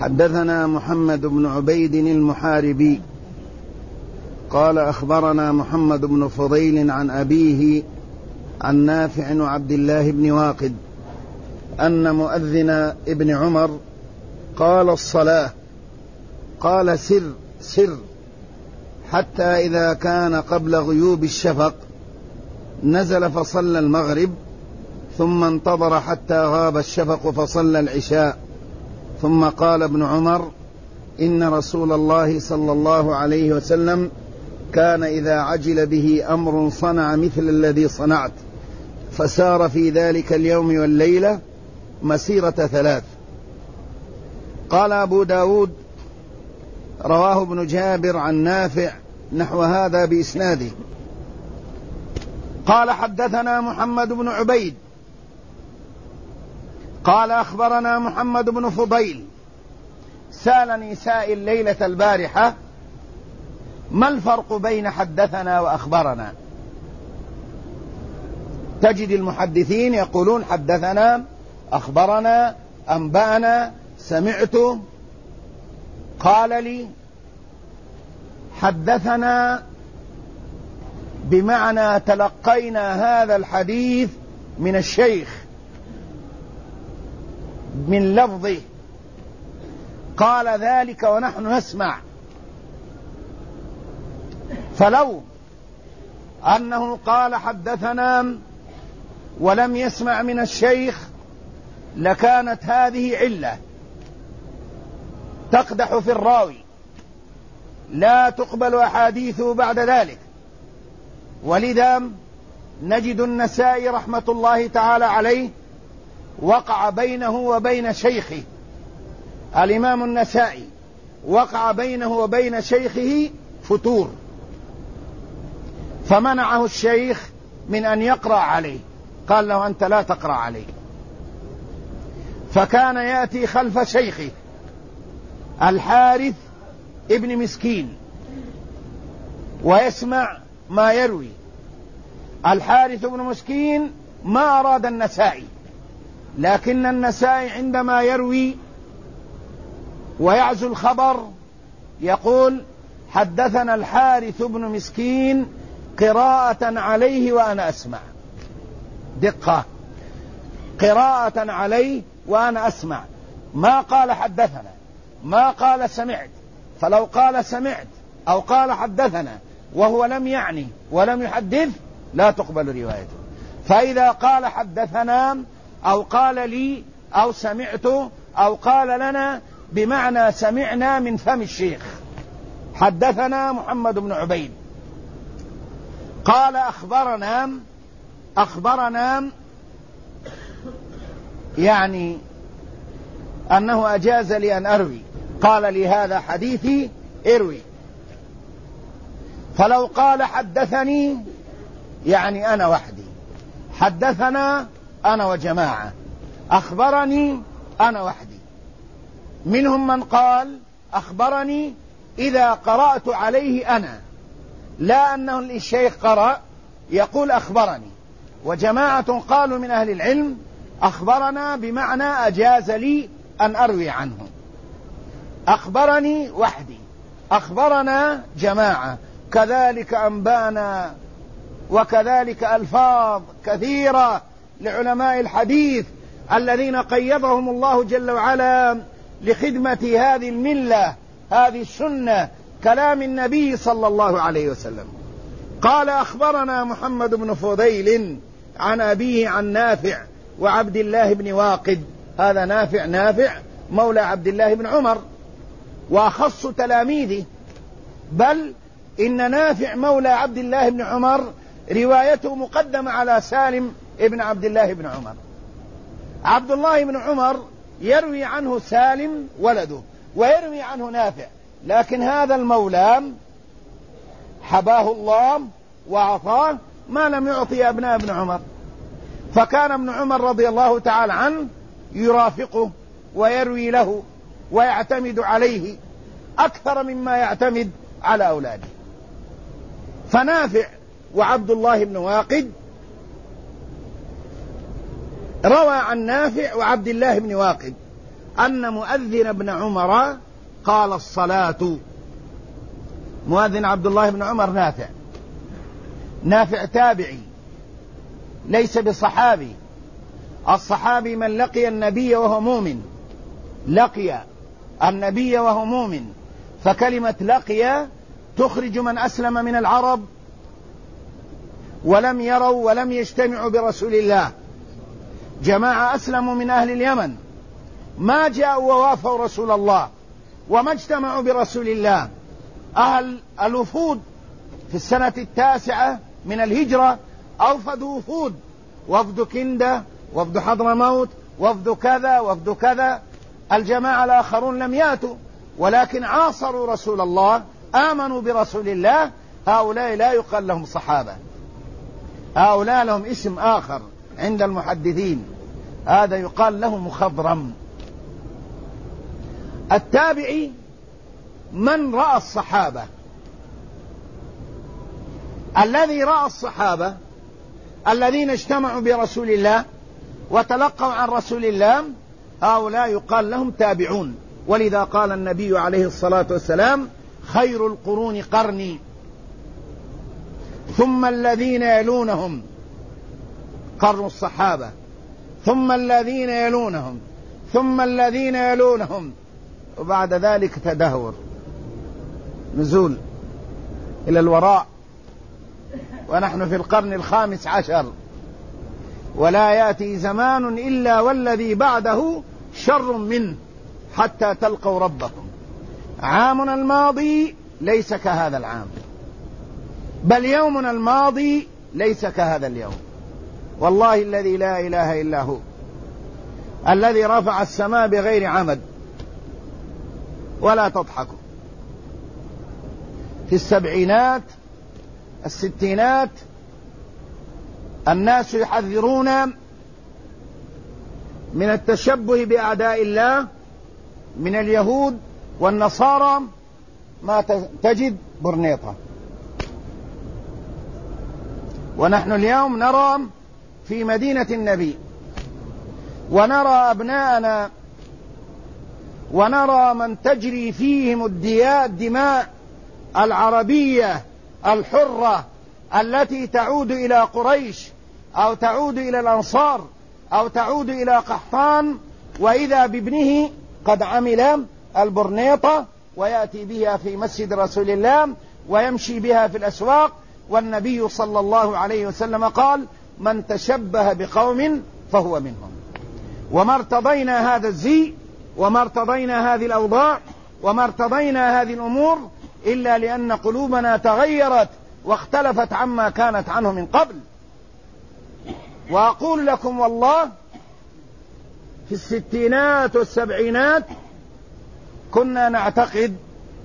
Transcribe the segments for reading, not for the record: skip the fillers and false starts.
حدثنا محمد بن عبيد المحاربي قال أخبرنا محمد بن فضيل عن أبيه عن نافع وعبد الله بن واقد أن مؤذن ابن عمر قال الصلاة، قال سر سر حتى إذا كان قبل غيوب الشفق نزل فصلى المغرب، ثم انتظر حتى غاب الشفق فصلى العشاء، ثم قال ابن عمر: إن رسول الله صلى الله عليه وسلم كان إذا عجل به أمر صنع مثل الذي صنعت، فسار في ذلك اليوم والليلة مسيرة 3. قال أبو داود: رواه ابن جابر عن نافع نحو هذا بإسناده. قال حدثنا محمد بن عبيد قال أخبرنا محمد بن فضيل. سألني سائل ليلة البارحة: ما الفرق بين حدثنا وأخبرنا؟ تجد المحدثين يقولون حدثنا، أخبرنا، أنبأنا، سمعت، قال لي. حدثنا بمعنى تلقينا هذا الحديث من الشيخ من لفظه، قال ذلك ونحن نسمع. فلو أنه قال حدثنا ولم يسمع من الشيخ لكانت هذه علة تقدح في الراوي، لا تقبل أحاديثه بعد ذلك. ولذا نجد النسائي رحمة الله تعالى عليه وقع بينه وبين شيخه، الإمام النسائي وقع بينه وبين شيخه فتور، فمنعه الشيخ من أن يقرأ عليه، قال له: أنت لا تقرأ عليه. فكان يأتي خلف شيخه الحارث ابن مسكين ويسمع ما يروي. الحارث ابن مسكين ما أراد النسائي، لكن النسائي عندما يروي ويعزو الخبر يقول: حدثنا الحارث بن مسكين قراءة عليه وأنا أسمع. دقة، قراءة عليه وأنا أسمع، ما قال حدثنا، ما قال سمعت. فلو قال سمعت أو قال حدثنا وهو لم يعني ولم يحدث لا تقبل روايته. فإذا قال حدثنا أو قال لي أو سمعت أو قال لنا بمعنى سمعنا من فم الشيخ. حدثنا محمد بن عبيد قال أخبرنا يعني أنه أجاز لي أن أروي، قال لي: هذا حديثي اروي. فلو قال حدثني يعني أنا وحدي، حدثنا أنا وجماعة، أخبرني أنا وحدي. منهم من قال أخبرني إذا قرأت عليه أنا، لا أنه الشيخ قرأ يقول أخبرني. وجماعة قالوا من أهل العلم أخبرنا بمعنى أجاز لي أن أروي عنه. أخبرني وحدي، أخبرنا جماعة، كذلك أنبانا، وكذلك ألفاظ كثيرة لعلماء الحديث الذين قيضهم الله جل وعلا لخدمة هذه الملة، هذه السنة، كلام النبي صلى الله عليه وسلم. قال أخبرنا محمد بن فضيل عن أبيه عن نافع وعبد الله بن واقد. هذا نافع مولى عبد الله بن عمر وأخص تلاميذه، بل إن نافع مولى عبد الله بن عمر روايته مقدمة على سالم ابن عبد الله بن عمر. عبد الله بن عمر يروي عنه سالم ولده ويروي عنه نافع، لكن هذا المولى حباه الله وأعطاه ما لم يعطي أبناء ابن عمر. فكان ابن عمر رضي الله تعالى عنه يرافقه ويروي له ويعتمد عليه أكثر مما يعتمد على أولاده. فنافع وعبد الله بن واقد روى عن نافع وعبد الله بن واقد أن مؤذن ابن عمر قال الصلاة. مؤذن عبد الله بن عمر نافع تابعي ليس بصحابي. الصحابي من لقي النبي وهو مؤمن، لقي النبي وهو مؤمن، فكلمة لقي تخرج من أسلم من العرب ولم يروا ولم يجتمعوا برسول الله. جماعة أسلموا من أهل اليمن ما جاءوا ووافوا رسول الله وما اجتمعوا برسول الله. أهل الوفود في السنة 9 من الهجرة أوفدوا وفود، وفد كندة، وفد حضرموت، وفد كذا وفد كذا. الجماعة الآخرون لم يأتوا ولكن عاصروا رسول الله، آمنوا برسول الله. هؤلاء لا يقال لهم صحابة، هؤلاء لهم اسم آخر عند المحدثين، هذا يقال له مخضرم. التابعي من رأى الصحابة. الذي رأى الصحابة الذين اجتمعوا برسول الله وتلقوا عن رسول الله، هؤلاء يقال لهم تابعون. ولذا قال النبي عليه الصلاة والسلام: خير القرون قرني ثم الذين يلونهم، قرن الصحابة، ثم الذين يلونهم، ثم الذين يلونهم، وبعد ذلك تدهور، نزول إلى الوراء، ونحن في القرن 15، ولا يأتي زمان إلا والذي بعده شر منه حتى تلقوا ربكم. عامنا الماضي ليس كهذا العام، بل يومنا الماضي ليس كهذا اليوم. والله الذي لا إله إلا هو، الذي رفع السماء بغير عمد. ولا تضحكوا، في السبعينات الستينات الناس يحذرون من التشبه بأعداء الله من اليهود والنصارى، ما تجد برنيطة. ونحن اليوم نرى في مدينة النبي، ونرى أبناءنا، ونرى من تجري فيهم الدماء العربية الحرة التي تعود إلى قريش أو تعود إلى الأنصار أو تعود إلى قحطان، وإذا بابنه قد عمل البرنيطة ويأتي بها في مسجد رسول الله ويمشي بها في الأسواق. والنبي صلى الله عليه وسلم قال: من تشبه بقوم فهو منهم. وما ارتضينا هذا الزي، وما ارتضينا هذه الأوضاع، وما ارتضينا هذه الأمور إلا لأن قلوبنا تغيرت واختلفت عما كانت عنه من قبل. وأقول لكم والله في الستينات والسبعينات كنا نعتقد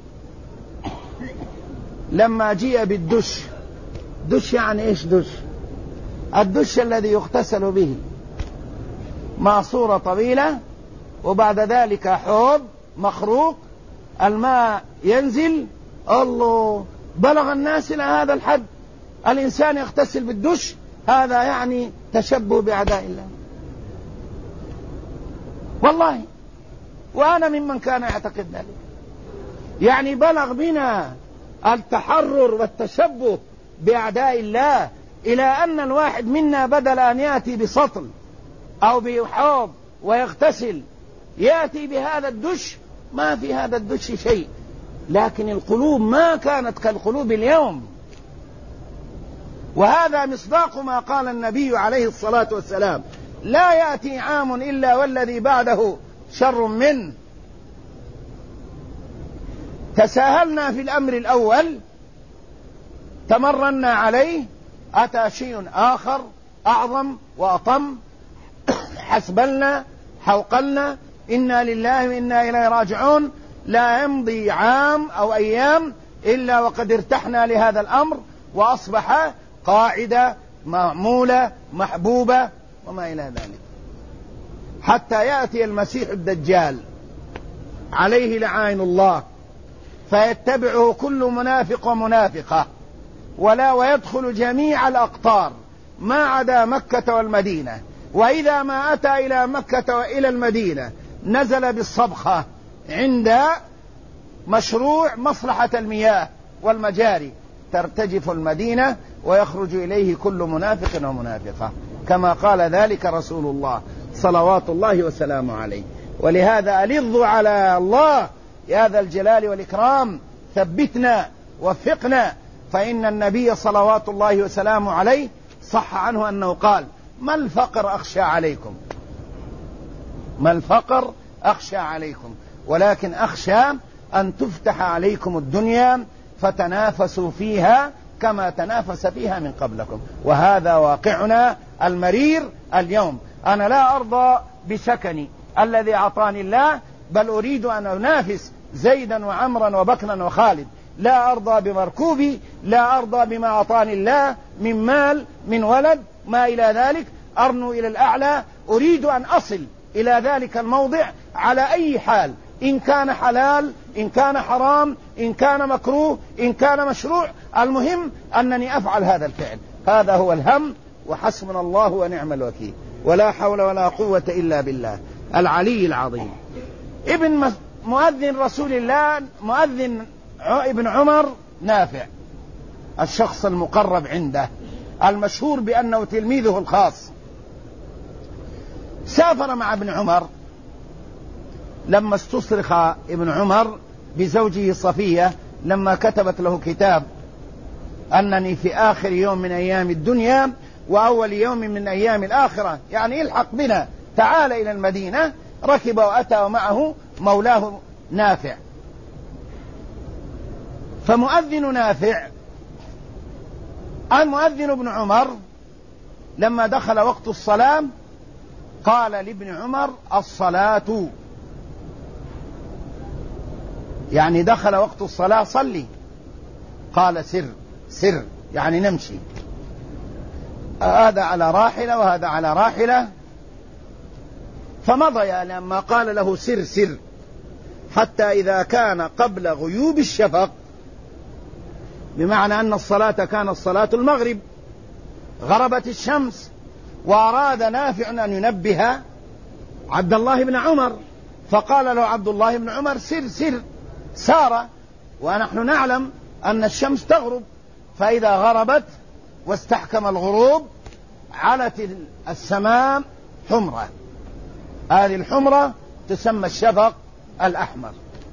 لما جيء بالدش، دش يعني ايش دش؟ الدش الذي يغتسل به، ماسورة طويلة وبعد ذلك حوض مخروق، الماء ينزل. الله، بلغ الناس إلى هذا الحد، الإنسان يغتسل بالدش، هذا يعني تشبه بأعداء الله والله. وأنا ممن كان يعتقد ذلك. يعني بلغ بنا التحرر والتشبه بأعداء الله إلى أن الواحد منا بدل أن يأتي بسطل أو بحوض ويغتسل يأتي بهذا الدش، ما في هذا الدش شيء. لكن القلوب ما كانت كالقلوب اليوم. وهذا مصداق ما قال النبي عليه الصلاة والسلام: لا يأتي عام إلا والذي بعده شر منه. تساهلنا في الأمر الأول، تمرنا عليه، أتى شيء آخر أعظم وأطم، حسبلنا، حوقلنا، إنا لله وإنا إليه راجعون. لا يمضي عام أو أيام إلا وقد ارتحنا لهذا الأمر، وأصبح قاعدة معمولة محبوبة وما إلى ذلك، حتى يأتي المسيح الدجال عليه لعائن الله فيتبعه كل منافق ومنافقة، ويدخل جميع الأقطار ما عدا مكة والمدينة. وإذا ما أتى إلى مكة وإلى المدينة نزل بالصبخة عند مشروع مصلحة المياه والمجاري، ترتجف المدينة ويخرج إليه كل منافق ومنافقة، كما قال ذلك رسول الله صلوات الله وسلامه عليه. ولهذا ألظوا على الله يا ذا الجلال والإكرام، ثبتنا وفقنا، فإن النبي صلوات الله وسلامه عليه صح عنه أنه قال: ما الفقر أخشى عليكم، ما الفقر أخشى عليكم، ولكن أخشى أن تفتح عليكم الدنيا فتنافسوا فيها كما تنافس فيها من قبلكم، وهذا واقعنا المرير اليوم. أنا لا أرضى بسكني الذي أعطاني الله، بل أريد أن أنافس زيدا وعمرا وبكرا وخالد. لا أرضى بمركوبي، لا أرضى بما أعطاني الله من مال من ولد ما إلى ذلك، أرنو إلى الأعلى، أريد أن أصل إلى ذلك الموضع على أي حال، إن كان حلال، إن كان حرام، إن كان مكروه، إن كان مشروع، المهم أنني أفعل هذا الفعل. هذا هو الهم، وحسبنا الله ونعم الوكيل، ولا حول ولا قوة إلا بالله العلي العظيم. ابن مؤذن رسول الله، مؤذن ابن عمر نافع، الشخص المقرب عنده المشهور بأنه تلميذه الخاص، سافر مع ابن عمر لما استصرخ ابن عمر بزوجه صفية، لما كتبت له كتاب أنني في آخر يوم من أيام الدنيا وأول يوم من أيام الآخرة، يعني الحق بنا، تعال إلى المدينة. ركب وأتى ومعه مولاه نافع. فمؤذن نافع المؤذن ابن عمر لما دخل وقت الصلاة قال لابن عمر: الصلاة، يعني دخل وقت الصلاة صلي. قال: سر، يعني نمشي، هذا على راحلة وهذا على راحلة. فمضي لما قال له سر، حتى إذا كان قبل غيوب الشفق، بمعنى أن الصلاة كانت صلاة المغرب، غربت الشمس، وأراد نافع أن ينبه عبد الله بن عمر، فقال له عبد الله بن عمر: سر. سار، ونحن نعلم أن الشمس تغرب، فإذا غربت واستحكم الغروب علت السماء حمرة، هذه الحمرة تسمى الشفق الأحمر.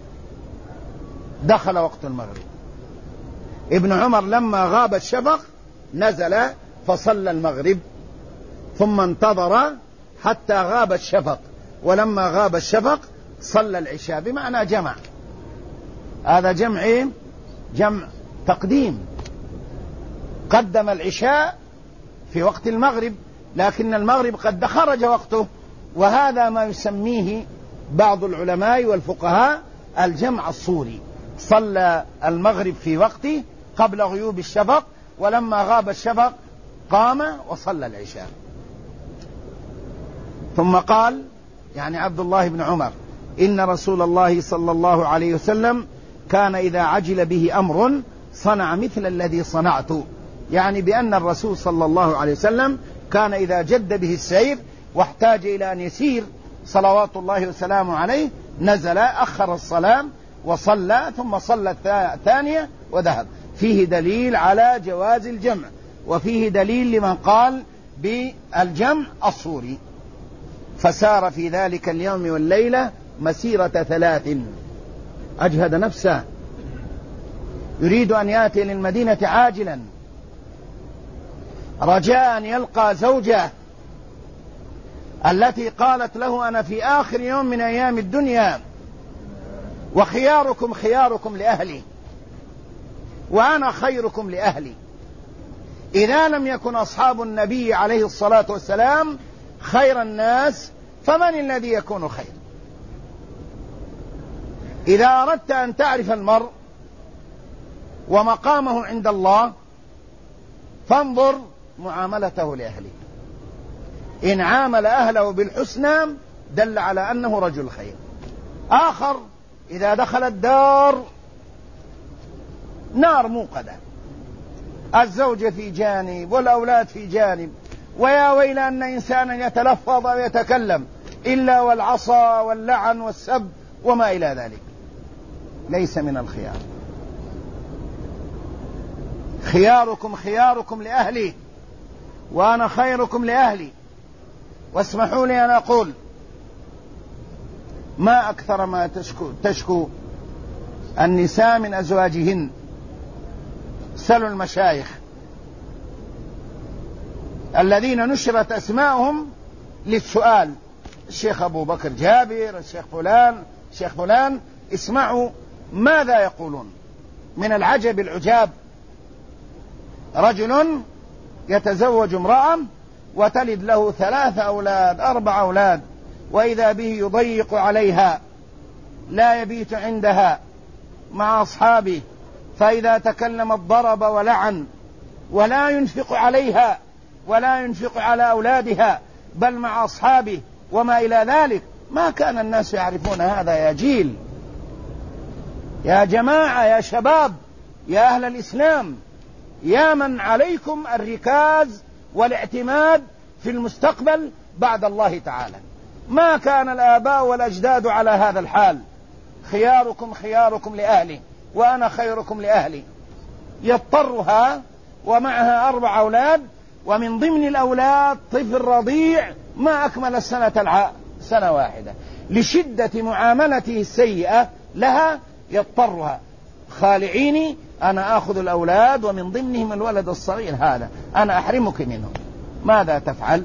دخل وقت المغرب، ابن عمر لما غاب الشفق نزل فصلى المغرب، ثم انتظر حتى غاب الشفق، ولما غاب الشفق صلى العشاء، بمعنى جمع. هذا جمع جمع تقديم، قدم العشاء في وقت المغرب، لكن المغرب قد خرج وقته، وهذا ما يسميه بعض العلماء والفقهاء الجمع الصوري. صلى المغرب في وقته قبل غيوب الشفق، ولما غاب الشفق قام وصلى العشاء. ثم قال، يعني عبد الله بن عمر: إن رسول الله صلى الله عليه وسلم كان إذا عجل به أمر صنع مثل الذي صنعت، يعني بأن الرسول صلى الله عليه وسلم كان إذا جد به السير واحتاج إلى أن يسير صلوات الله وسلامه عليه نزل، أخر الصلاة وصلى، ثم صلى الثانية وذهب. فيه دليل على جواز الجمع، وفيه دليل لمن قال بالجمع الصوري. فسار في ذلك اليوم والليلة مسيرة 3، أجهد نفسه، يريد أن يأتي للمدينة عاجلا رجاء أن يلقى زوجه التي قالت له: أنا في آخر يوم من أيام الدنيا، وخياركم خياركم لأهلي، وأنا خيركم لأهلي. إذا لم يكن أصحاب النبي عليه الصلاة والسلام خير الناس، فمن الذي يكون خير؟ إذا أردت أن تعرف المرء ومقامه عند الله فانظر معاملته لأهله. إن عامل أهله بالحسنى دل على أنه رجل خير. آخر إذا دخل الدار نار موقدة، الزوجة في جانب والأولاد في جانب، ويا ويل أن إنسانا يتلفظ ويتكلم إلا والعصا واللعن والسب وما إلى ذلك. ليس من الخيار. خياركم خياركم لأهلي وأنا خيركم لأهلي. واسمحوا لي أن أقول ما أكثر ما تشكو النساء من أزواجهن. سلوا المشايخ الذين نشرت أسماءهم للسؤال، الشيخ أبو بكر جابر، الشيخ فلان، الشيخ فلان، اسمعوا ماذا يقولون. من العجب العجاب، رجل يتزوج امرأة وتلد له 3 أولاد 4 أولاد، وإذا به يضيق عليها، لا يبيت عندها مع أصحابه، فإذا تكلم ضرب ولعن، ولا ينفق عليها ولا ينفق على أولادها بل مع أصحابه وما إلى ذلك. ما كان الناس يعرفون هذا يا جيل، يا جماعة، يا شباب، يا أهل الإسلام، يا من عليكم الركاز والاعتماد في المستقبل بعد الله تعالى. ما كان الآباء والأجداد على هذا الحال. خياركم خياركم لأهلي وأنا خيركم لأهلي. يضطرها ومعها 4 أولاد، ومن ضمن الأولاد طفل رضيع ما أكمل سنة واحدة، لشدة معاملته السيئة لها يضطرها. خالعيني، أنا آخذ الأولاد ومن ضمنهم الولد الصغير هذا، أنا أحرمك منه. ماذا تفعل؟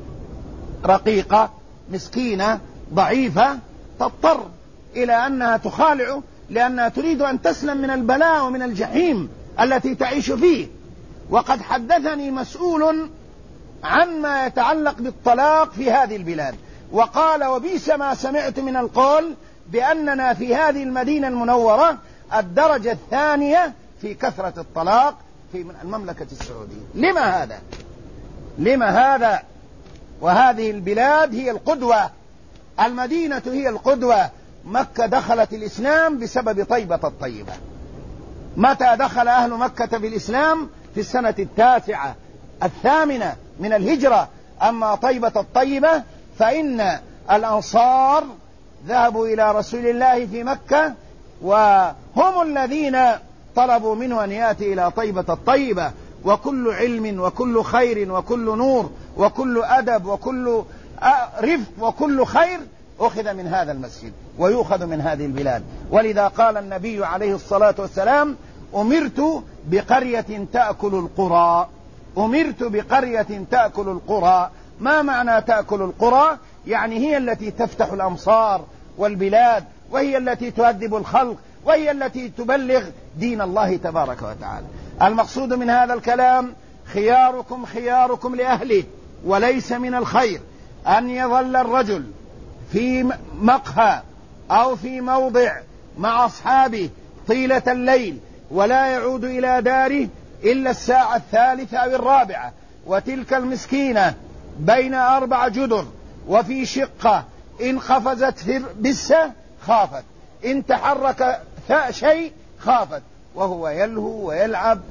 رقيقة مسكينة ضعيفة تضطر إلى أنها تخالعه لأنها تريد أن تسلم من البلاء ومن الجحيم التي تعيش فيه. وقد حدثني مسؤول عن ما يتعلق بالطلاق في هذه البلاد، وقال وبئس ما سمعت من القول بأننا في هذه المدينة المنورة الدرجة الثانية في كثرة الطلاق في المملكة السعودية. لما هذا؟ لما هذا؟ وهذه البلاد هي القدوة، المدينة هي القدوة. مكة دخلت الإسلام بسبب طيبة الطيبة. متى دخل أهل مكة في الإسلام؟ في السنة 9 8 من الهجرة. أما طيبة الطيبة فإن الأنصار ذهبوا إلى رسول الله في مكة، وهم الذين طلبوا منه أن يأتي إلى طيبة الطيبة. وكل علم وكل خير وكل نور وكل أدب وكل رفق وكل خير أخذ من هذا المسجد ويؤخذ من هذه البلاد. ولذا قال النبي عليه الصلاة والسلام أمرت بقرية تأكل القرى. أمرت بقرية تأكل القرى. ما معنى تأكل القرى؟ يعني هي التي تفتح الأمصار والبلاد، وهي التي تهذب الخلق، وهي التي تبلغ دين الله تبارك وتعالى. المقصود من هذا الكلام خياركم خياركم لأهله. وليس من الخير أن يظل الرجل في مقهى أو في موضع مع أصحابه طيلة الليل ولا يعود إلى داره إلا الساعة 3 أو 4، وتلك المسكينة بين 4 جدر وفي شقة، إن قفزت في بسة خافت، إن تحرك شيء خافت، وهو يلهو ويلعب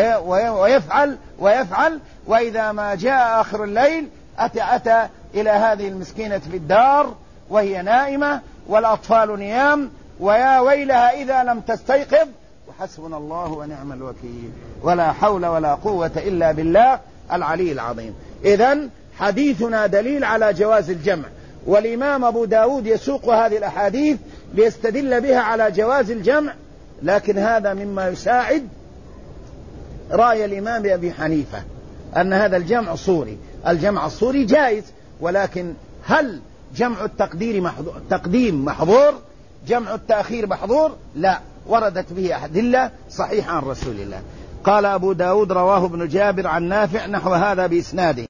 ويفعل. وإذا ما جاء آخر الليل أتى إلى هذه المسكينة في الدار وهي نائمة والأطفال نيام، ويا ويلها إذا لم تستيقظ، وحسبنا الله ونعم الوكيل، ولا حول ولا قوة إلا بالله العلي العظيم. إذن حديثنا دليل على جواز الجمع، والإمام أبو داود يسوق هذه الأحاديث ليستدل بها على جواز الجمع، لكن هذا مما يساعد رأي الإمام أبي حنيفة أن هذا الجمع صوري. الجمع الصوري جائز، ولكن هل جمع التقديم محظور؟ جمع التأخير محظور؟ لا، وردت به أدلة صحيحة عن رسول الله. قال أبو داود رواه ابن جابر عن نافع نحو هذا بإسناده.